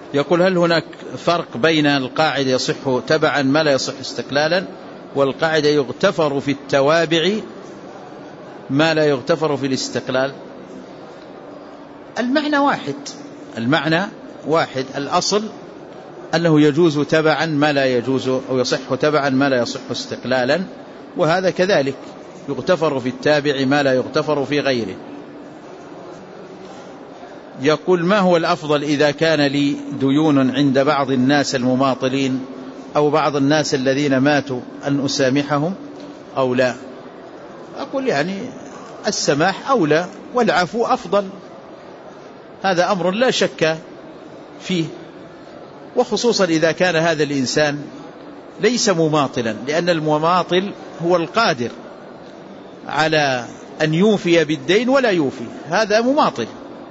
يقول هل هناك فرق بين القاعدة يصح تبعا ما لا يصح استقلالا والقاعدة يغتفر في التوابع ما لا يغتفر في الاستقلال؟ المعنى واحد. الأصل أنه يجوز تبعا ما لا يجوز، أو يصح تبعا ما لا يصح استقلالا، وهذا كذلك يغتفر في التابع ما لا يغتفر في غيره. يقول ما هو الأفضل إذا كان لي ديون عند بعض الناس المماطلين أو بعض الناس الذين ماتوا أن أسامحهم أو لا؟ أقول يعني السماح أولى والعفو أفضل، هذا أمر لا شك فيه، وخصوصا إذا كان هذا الإنسان ليس مماطلا، لأن المماطل هو القادر على أن يوفي بالدين ولا يوفي، هذا مماطل.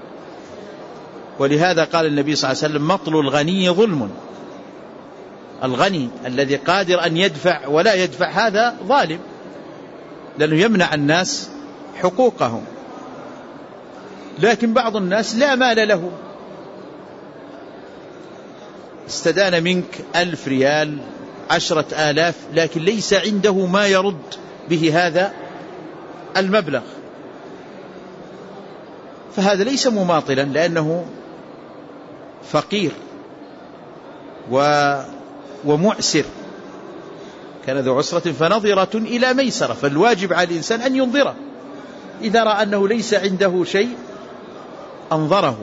ولهذا قال النبي صلى الله عليه وسلم مطل الغني ظلم، الغني الذي قادر أن يدفع ولا يدفع هذا ظالم، لأنه يمنع الناس حقوقهم. لكن بعض الناس لا مال له، استدان منك 1000 ريال 10,000، لكن ليس عنده ما يرد به هذا المبلغ، فهذا ليس مماطلا لأنه فقير ومعسر، كان ذو عسرة فنظرة إلى ميسرة، فالواجب على الإنسان أن ينظره، إذا رأى أنه ليس عنده شيء أنظره.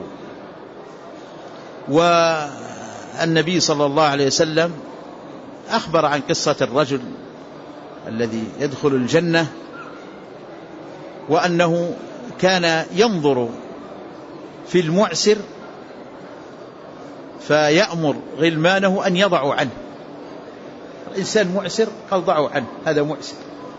والنبي صلى الله عليه وسلم أخبر عن قصة الرجل الذي يدخل الجنة، وأنه كان ينظر في المعسر فيأمر غلمانه أن يضعوا عنه، الإنسان معسر قال ضعوا عنه، هذا معسر.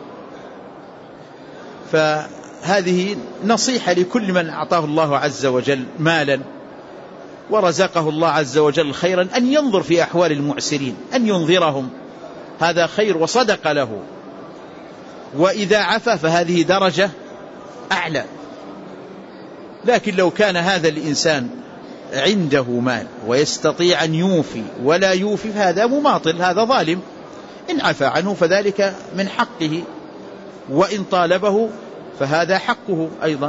فهذه نصيحة لكل من أعطاه الله عز وجل مالا ورزقه الله عز وجل خيرا، أن ينظر في أحوال المعسرين، أن ينظرهم، هذا خير وصدق له. وإذا عفا فهذه درجة أعلى. لكن لو كان هذا الإنسان عنده مال ويستطيع أن يوفي ولا يوفي فهذا مماطل، هذا ظالم. إن عفى عنه فذلك من حقه، وإن طالبه فهذا حقه أيضا،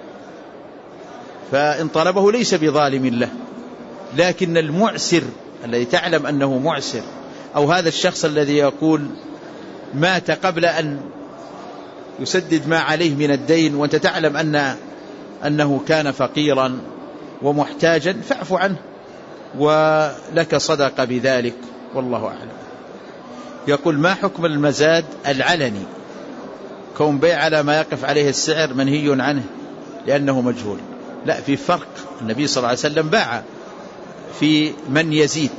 فإن طلبه ليس بظالم له. لكن المعسر الذي تعلم أنه معسر، أو هذا الشخص الذي يقول مات قبل أن يسدد ما عليه من الدين وأنت تعلم أنه كان فقيرا ومحتاجا، فاعف عنه ولك صدق بذلك، والله أعلم. يقول ما حكم المزاد العلني، كون بيع على ما يقف عليه السعر منهي عنه لأنه مجهول؟ لا، في فرق. النبي صلى الله عليه وسلم باع في من يزيد.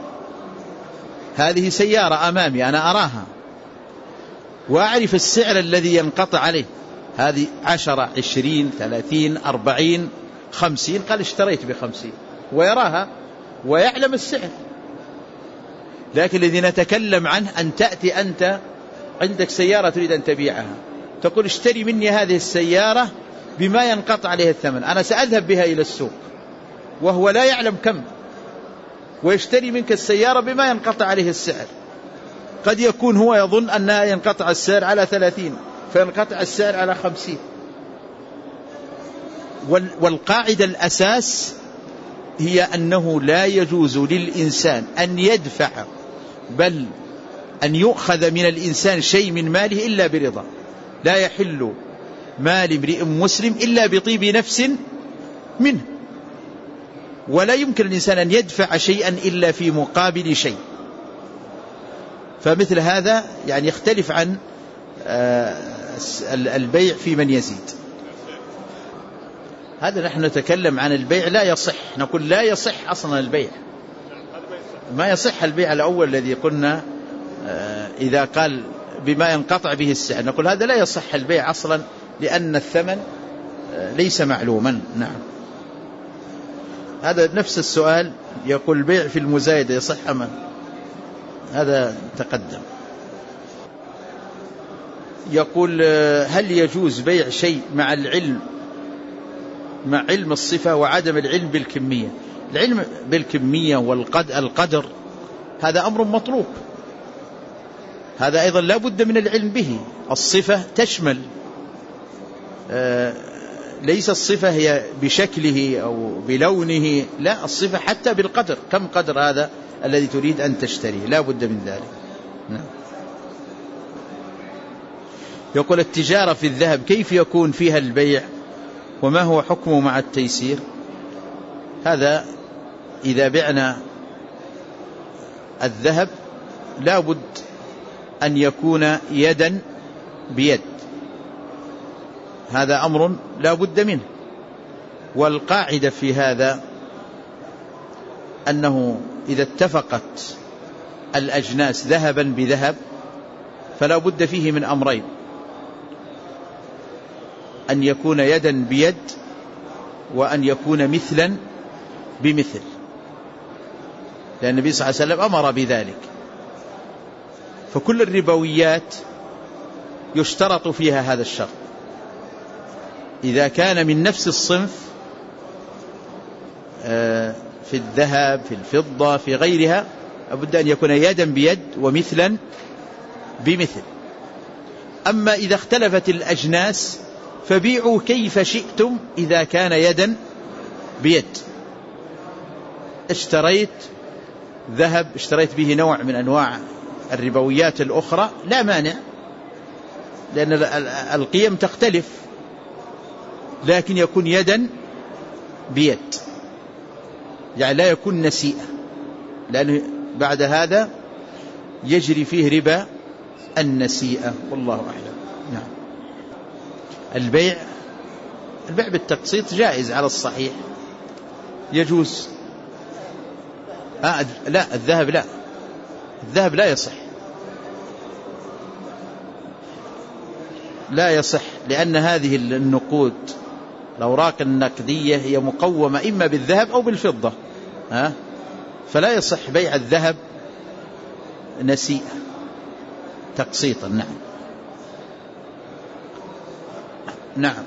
هذه سيارة أمامي أنا أراها وأعرف السعر الذي ينقطع عليه، هذه 10 20 30 40 50، قال اشتريت ب50 ويراها ويعلم السعر. لكن الذي نتكلم عنه أن تأتي أنت عندك سيارة تريد أن تبيعها، تقول اشتري مني هذه السيارة بما ينقطع عليه الثمن، أنا سأذهب بها إلى السوق وهو لا يعلم كم، ويشتري منك السيارة بما ينقطع عليه السعر. قد يكون هو يظن أنها ينقطع السعر على 30 فينقطع السعر على 50. والقاعدة الأساس هي أنه لا يجوز للإنسان أن يدفع، بل أن يؤخذ من الإنسان شيء من ماله إلا برضا. لا يحل مال امرئ مسلم إلا بطيب نفس منه، ولا يمكن الإنسان أن يدفع شيئا إلا في مقابل شيء. فمثل هذا يعني يختلف عن البيع في من يزيد. هذا نحن نتكلم عن البيع لا يصح، نقول لا يصح أصلا البيع، ما يصح البيع الأول الذي قلنا إذا قال بما ينقطع به السعر، نقول هذا لا يصح البيع أصلا لأن الثمن ليس معلوما. نعم. هذا نفس السؤال، يقول البيع في المزايدة يصح أم؟ هذا تقدم. يقول هل يجوز بيع شيء مع العلم، مع علم الصفة وعدم العلم بالكمية؟ العلم بالكمية والقدر هذا أمر مطلوب، هذا أيضا لا بد من العلم به. الصفة تشمل، ليس الصفة هي بشكله أو بلونه، لا، الصفة حتى بالقدر، كم قدر هذا الذي تريد أن تشتريه، لا بد من ذلك. نعم. يقول التجارة في الذهب كيف يكون فيها البيع وما هو حكمه مع التيسير؟ هذا إذا بعنا الذهب لا بد أن يكون يدا بيد، هذا أمر لا بد منه. والقاعدة في هذا أنه إذا اتفقت الأجناس ذهبا بذهب فلا بد فيه من أمرين: أن يكون يدا بيد، وأن يكون مثلا بمثل، لأن النبي صلى الله عليه وسلم أمر بذلك. فكل الربويات يشترط فيها هذا الشرط، إذا كان من نفس الصنف في الذهب في الفضة في غيرها لابد أن يكون يدا بيد ومثلا بمثل. أما إذا اختلفت الأجناس فبيعوا كيف شئتم إذا كان يدا بيد. اشتريت ذهب، اشتريت به نوع من أنواع الربويات الأخرى، لا مانع، لأن القيم تختلف، لكن يكون يدا بيد، يعني لا يكون نسيئة، لأنه بعد هذا يجري فيه ربا النسيئة، والله أعلم. نعم. البيع بالتقسيط جائز على الصحيح، يجوز. لا، الذهب لا يصح، لا يصح، لأن هذه النقود الأوراق النقدية هي مقومة إما بالذهب أو بالفضة، فلا يصح بيع الذهب نسيئة تقسيطا. نعم. نعم.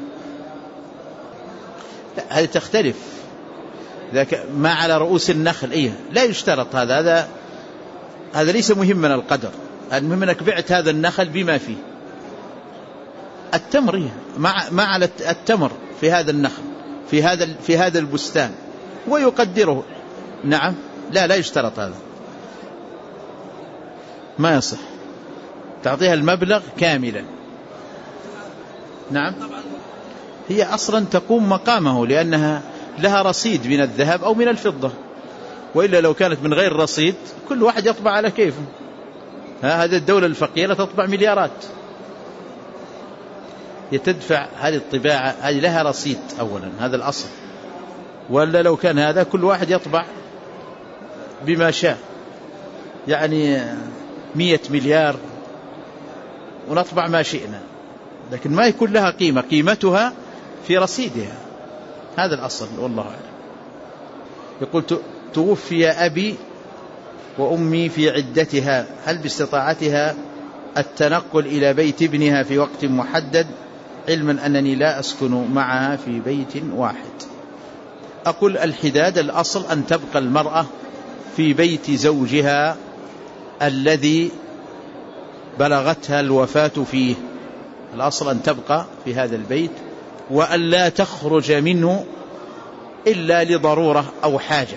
هذه تختلف، ما على رؤوس النخل لا يشترط هذا ليس مهما القدر، المهم أنك بعت هذا النخل بما فيه. التمر ما على التمر في هذا النخل في هذا البستان ويقدره. نعم. لا يشترط هذا، ما يصح، تعطيها المبلغ كاملا. نعم. هي أصلا تقوم مقامه، لأنها لها رصيد من الذهب أو من الفضة، وإلا لو كانت من غير رصيد كل واحد يطبع على كيفه. هذه الدولة الفقيرة تطبع مليارات، يتدفع هذه الطباعة، هذه لها رصيد أولا، هذا الأصل. ولا لو كان هذا كل واحد يطبع بما شاء، يعني 100 مليار ونطبع ما شئنا، لكن ما يكون لها قيمة، قيمتها في رصيدها، هذا الأصل، والله أعلم. يقول توفي أبي وأمي في عدتها، هل باستطاعتها التنقل إلى بيت ابنها في وقت محدد، علما أنني لا أسكن معها في بيت واحد؟ أقول الحداد الأصل أن تبقى المرأة في بيت زوجها الذي بلغتها الوفاة فيه، الأصل أن تبقى في هذا البيت وأن لا تخرج منه إلا لضرورة أو حاجة،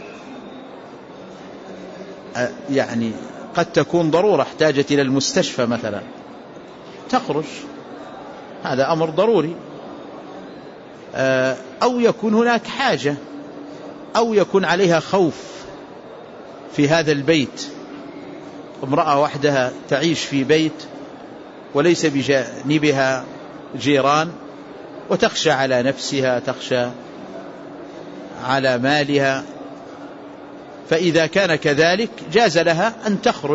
يعني قد تكون ضرورة احتاجت إلى المستشفى مثلا تخرج، هذا أمر ضروري، أو يكون هناك حاجة، أو يكون عليها خوف في هذا البيت، امرأة وحدها تعيش في بيت وليس بجانبها جيران، وتخشى على نفسها، تخشى على مالها، فإذا كان كذلك جاز لها أن تخرج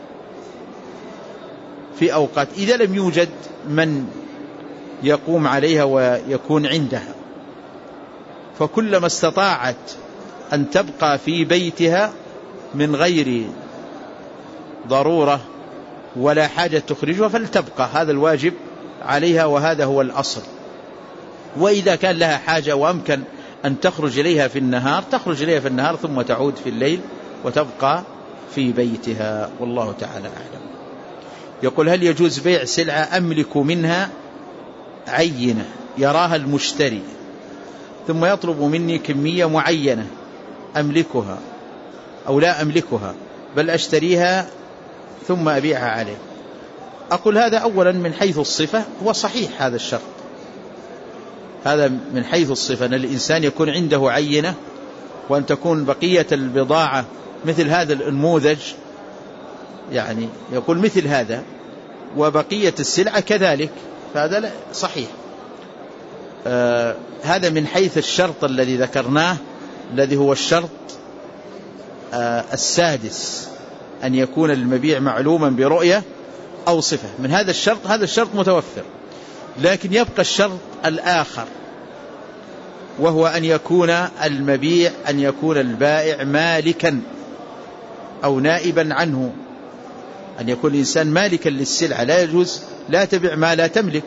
في أوقات إذا لم يوجد من يقوم عليها ويكون عندها. فكلما استطاعت أن تبقى في بيتها من غير ضرورة ولا حاجة تخرجها فلتبقى، هذا الواجب عليها وهذا هو الأصل. وإذا كان لها حاجة وأمكن أن تخرج إليها في النهار تخرج إليها في النهار ثم تعود في الليل وتبقى في بيتها، والله تعالى أعلم. يقول: هل يجوز بيع سلعة أملك منها عينة يراها المشتري ثم يطلب مني كمية معينة أملكها أو لا أملكها بل أشتريها ثم أبيعها عليه؟ أقول هذا أولا من حيث الصفة هو صحيح هذا الشرط، هذا من حيث الصفة أن الإنسان يكون عنده عينة وأن تكون بقية البضاعة مثل هذا النموذج، يعني يقول مثل هذا وبقية السلعة كذلك، فهذا صحيح. هذا من حيث الشرط الذي ذكرناه الذي هو الشرط السادس، أن يكون المبيع معلوما برؤية أو صفة. من هذا الشرط، هذا الشرط متوفر، لكن يبقى الشرط الآخر وهو أن يكون المبيع أن يكون البائع مالكا أو نائبا عنه، أن يكون الإنسان مالكا للسلعة. لا يجوز لا تبيع ما لا تملك،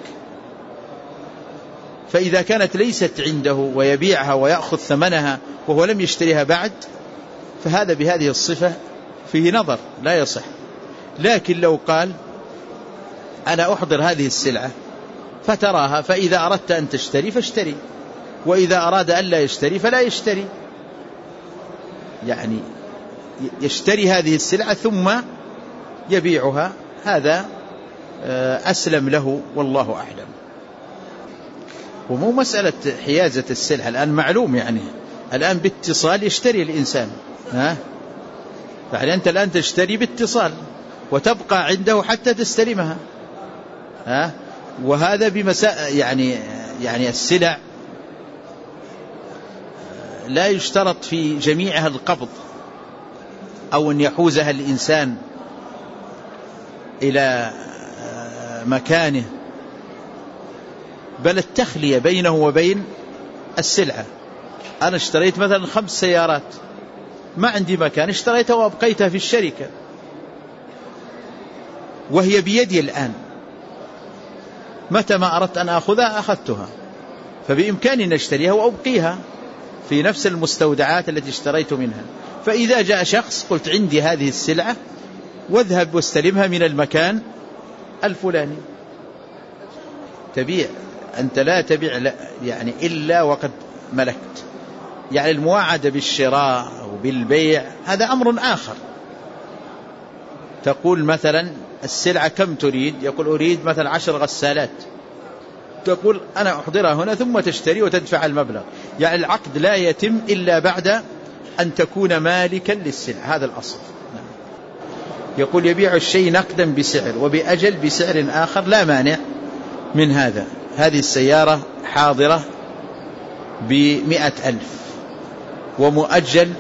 فإذا كانت ليست عنده ويبيعها ويأخذ ثمنها وهو لم يشتريها بعد فهذا بهذه الصفة فيه نظر لا يصح. لكن لو قال أنا أحضر هذه السلعة فتراها، فإذا أردت أن تشتري فاشتري، وإذا أراد أن لا يشتري فلا يشتري، يعني يشتري هذه السلعة ثم يبيعها، هذا أسلم له والله أعلم. ومو مسألة حيازة السلعة الآن معلوم، يعني الآن باتصال يشتري الإنسان، يعني أنت الآن تشتري باتصال وتبقى عنده حتى تستلمها، وهذا يعني السلع لا يشترط في جميعها القبض أو أن يحوزها الإنسان إلى مكانه، بل التخلية بينه وبين السلعة. أنا اشتريت مثلا 5 سيارات ما عندي مكان، اشتريتها وأبقيتها في الشركة وهي بيدي الآن، متى ما أردت أن أخذها أخذتها، فبإمكاني أن أشتريها وأبقيها في نفس المستودعات التي اشتريت منها. فإذا جاء شخص قلت عندي هذه السلعة واذهب واستلمها من المكان الفلاني، تبيع أنت لا تبيع يعني إلا وقد ملكت. يعني المواعدة بالشراء وبالبيع هذا أمر آخر. تقول مثلا السلعة كم تريد؟ يقول أريد مثلا 10 غسالات، تقول أنا أحضرها هنا ثم تشتري وتدفع المبلغ. يعني العقد لا يتم إلا بعد أن تكون مالكا للسلعة، هذا الأصل. يقول يبيع الشيء نقدا بسعر وبأجل بسعر آخر، لا مانع من هذا. هذه السيارة حاضرة ب100,000 ومؤجل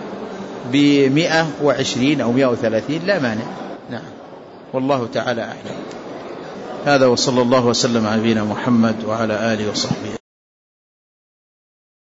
ب120 أو 130، لا مانع. نعم، والله تعالى أعلم. هذا وصلى الله وسلم على نبينا محمد وعلى آله وصحبه.